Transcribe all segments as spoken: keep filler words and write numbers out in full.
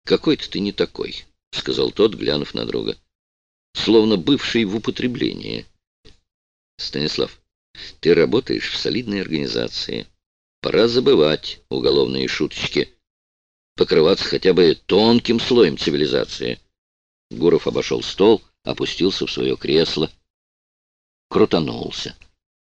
Какой-то ты не такой, — сказал тот, глянув на друга. Словно бывший в употреблении. Станислав, ты работаешь в солидной организации. Пора забывать уголовные шуточки. Покрываться хотя бы тонким слоем цивилизации. Гуров обошел стол, опустился в свое кресло. Крутанулся.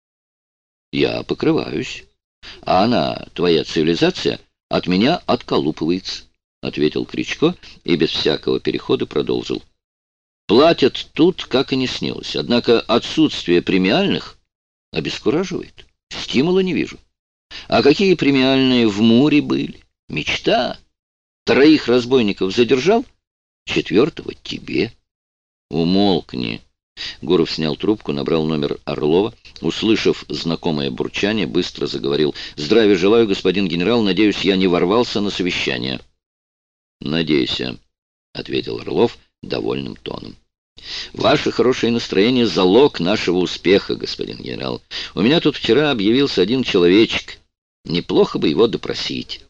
Я покрываюсь. А она, твоя цивилизация, от меня отколупывается, — ответил Кричко и без всякого перехода продолжил. Платят тут, как и не снилось. Однако отсутствие премиальных обескураживает. Стимула не вижу. А какие премиальные в Муре были? Мечта. Троих разбойников задержал, четвертого тебе. Умолкни. Гуров снял трубку, набрал номер Орлова. Услышав знакомое бурчание, быстро заговорил. «Здравия желаю, господин генерал. Надеюсь, я не ворвался на совещание». «Надейся», — ответил Орлов довольным тоном. «Ваше хорошее настроение — залог нашего успеха, господин генерал. У меня тут вчера объявился один человечек. Неплохо бы его допросить».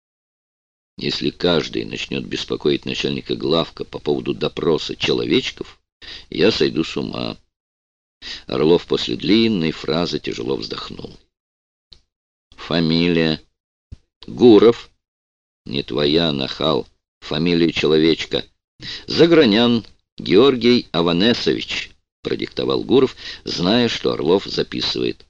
Если каждый начнет беспокоить начальника главка по поводу допроса человечков, я сойду с ума. Орлов после длинной фразы тяжело вздохнул. Фамилия? Гуров. Не твоя, нахал. Фамилия человечка. Загранян Георгий Аванесович, продиктовал Гуров, зная, что Орлов записывает.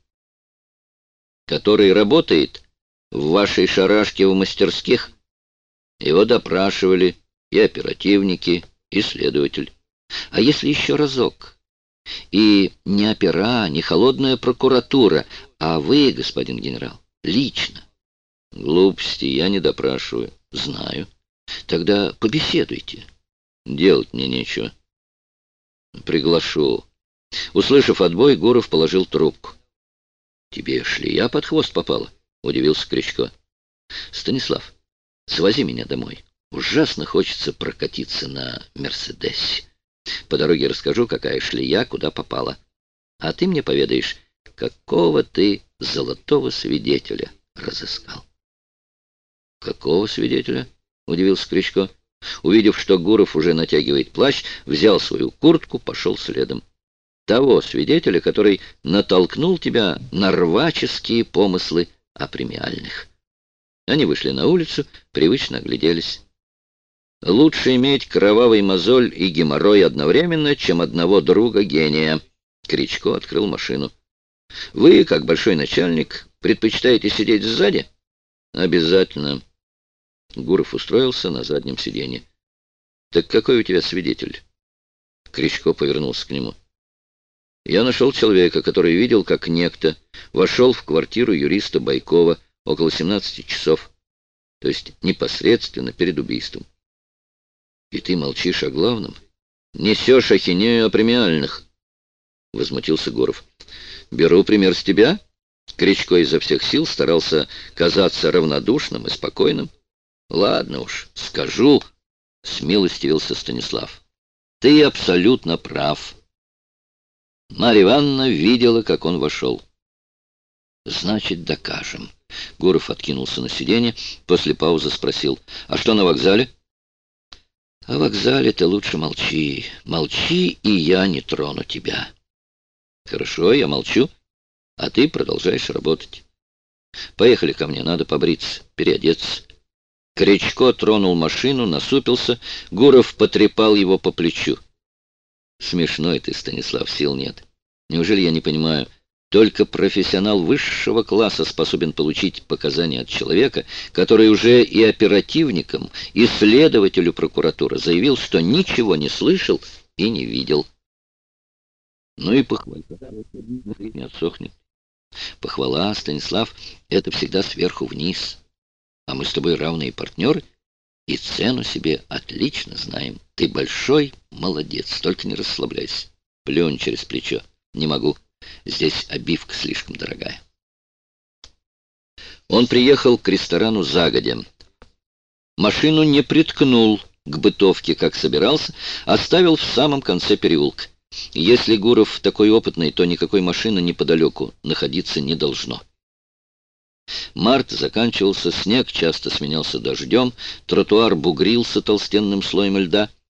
Который работает в вашей шарашке в мастерских. Его допрашивали и оперативники, и следователь. А если еще разок? И не опера, не холодная прокуратура, а вы, господин генерал, лично. Глупости я не допрашиваю. Знаю. Тогда побеседуйте. Делать мне нечего. Приглашу. Услышав отбой, Гуров положил трубку. Тебе шлея под хвост попала? Удивился Кричко. Станислав, свози меня домой. Ужасно хочется прокатиться на «Мерседесе». По дороге расскажу, какая шлея куда попала. А ты мне поведаешь, какого ты золотого свидетеля разыскал. Какого свидетеля? Удивился Кричко. Увидев, что Гуров уже натягивает плащ, взял свою куртку, пошел следом. Того свидетеля, который натолкнул тебя на рваческие помыслы о премиальных. Они вышли на улицу, привычно огляделись. Лучше иметь кровавый мозоль и геморрой одновременно, чем одного друга-гения. Кричко открыл машину. Вы, как большой начальник, предпочитаете сидеть сзади? Обязательно. Гуров устроился на заднем сиденье. Так какой у тебя свидетель? Кричко повернулся к нему. Я нашел человека, который видел, как некто вошел в квартиру юриста Байкова около семнадцати часов, то есть непосредственно перед убийством. И ты молчишь о главном? Несешь ахинею о премиальных, — возмутился Гуров. Беру пример с тебя. Кричко изо всех сил старался казаться равнодушным и спокойным. Ладно уж, скажу, — смилостивился Станислав. Ты абсолютно прав. Марья Ивановна видела, как он вошел. Значит, докажем. Гуров откинулся на сиденье, после паузы спросил. А что на вокзале? О вокзале-то лучше молчи. Молчи, и я не трону тебя. Хорошо, я молчу, а ты продолжаешь работать. Поехали ко мне, надо побриться, переодеться. Кричко тронул машину, насупился. Гуров потрепал его по плечу. Смешной ты, Станислав, сил нет. Неужели я не понимаю? Только профессионал высшего класса способен получить показания от человека, который уже и оперативникам, и следователю прокуратуры заявил, что ничего не слышал и не видел. Ну и похвала не отсохнет. Похвала, Станислав, это всегда сверху вниз. А мы с тобой равные партнеры и цену себе отлично знаем. Ты большой молодец, только не расслабляйся. Плюнь через плечо. Не могу. Здесь обивка слишком дорогая. Он приехал к ресторану загодя. Машину не приткнул к бытовке, как собирался, оставил в самом конце переулка. Если Гуров такой опытный, то никакой машины неподалеку находиться не должно. Март заканчивался, снег часто сменялся дождем, тротуар бугрился толстенным слоем льда.